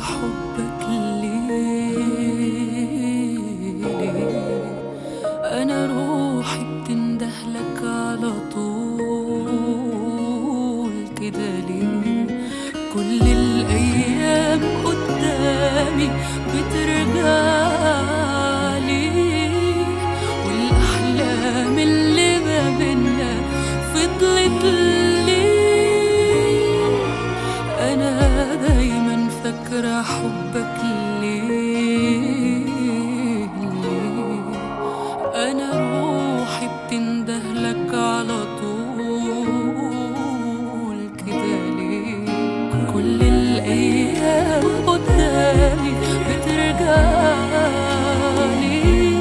حبك ليه أنا روحي بتندهلك على طول كده ليه؟ كل الأيام قدامي بترجعلي، والأحلام اللي ما بينا فضلت ليه. أنا دايما فاكرة حبك ليه أنا روحي بتندهلك على طول كده ليه؟ كل الأيام قدامي بترجعلي،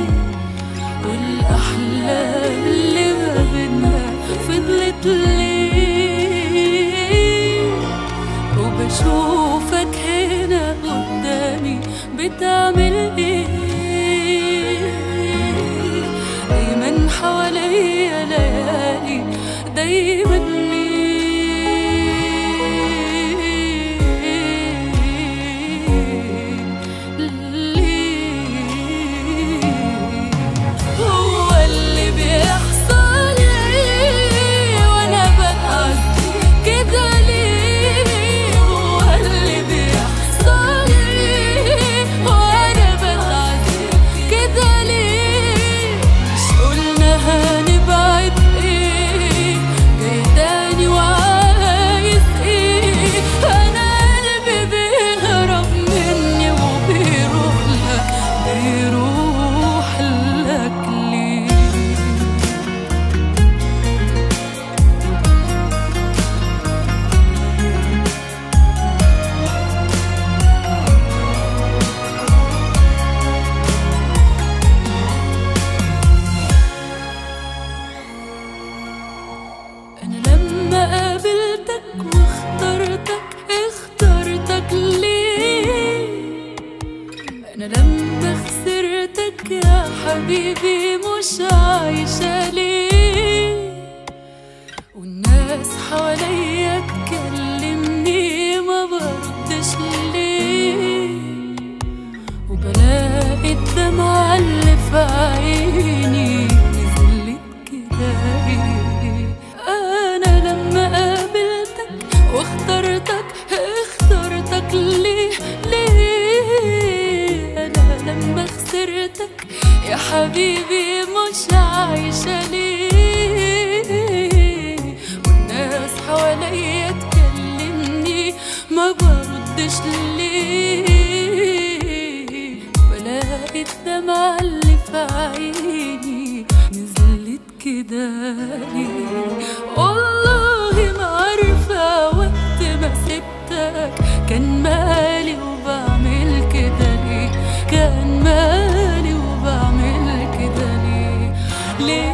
والأحلام اللي ما بينا فضلت ليه. وبشوفك هنا قدامي بتعمل ايه؟ دايما حواليا ليالي دايما أنا لما خسرتك يا حبيبي مش عايشة ليه؟ والناس حواليا تكلمني ما بردش ليه؟ وبلاقي الدمعة اللي في عيني نزلت كده ليه؟ أنا لما قابلتك واخترتك ليه؟ لما خسرتك يا حبيبي مش عايشة ليه؟ والناس حواليا تكلمني ما بردش ليه؟ بلاقي الدمعة اللي في عيني نزلت كده ليه؟ والله ما عارفة وقت ما سبتك كان مالي وبعمل كده ليه؟ كان مالي وبعمل كده ليه؟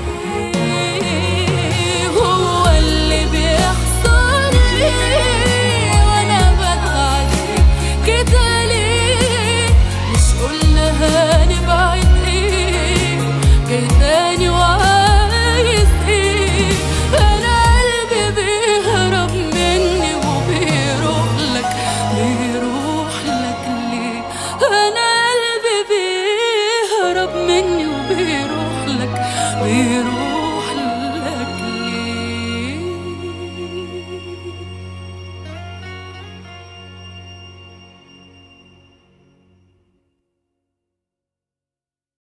هو اللي بيحصل ليه وانا بتعدي كده ليه؟ مش قلنا هنبعد ايه؟ جاي تاني وعايز ايه؟ انا قلبي بيهرب مني وبيروح لك ليه؟ أنا قلبي بيهرب مني وبيروح لك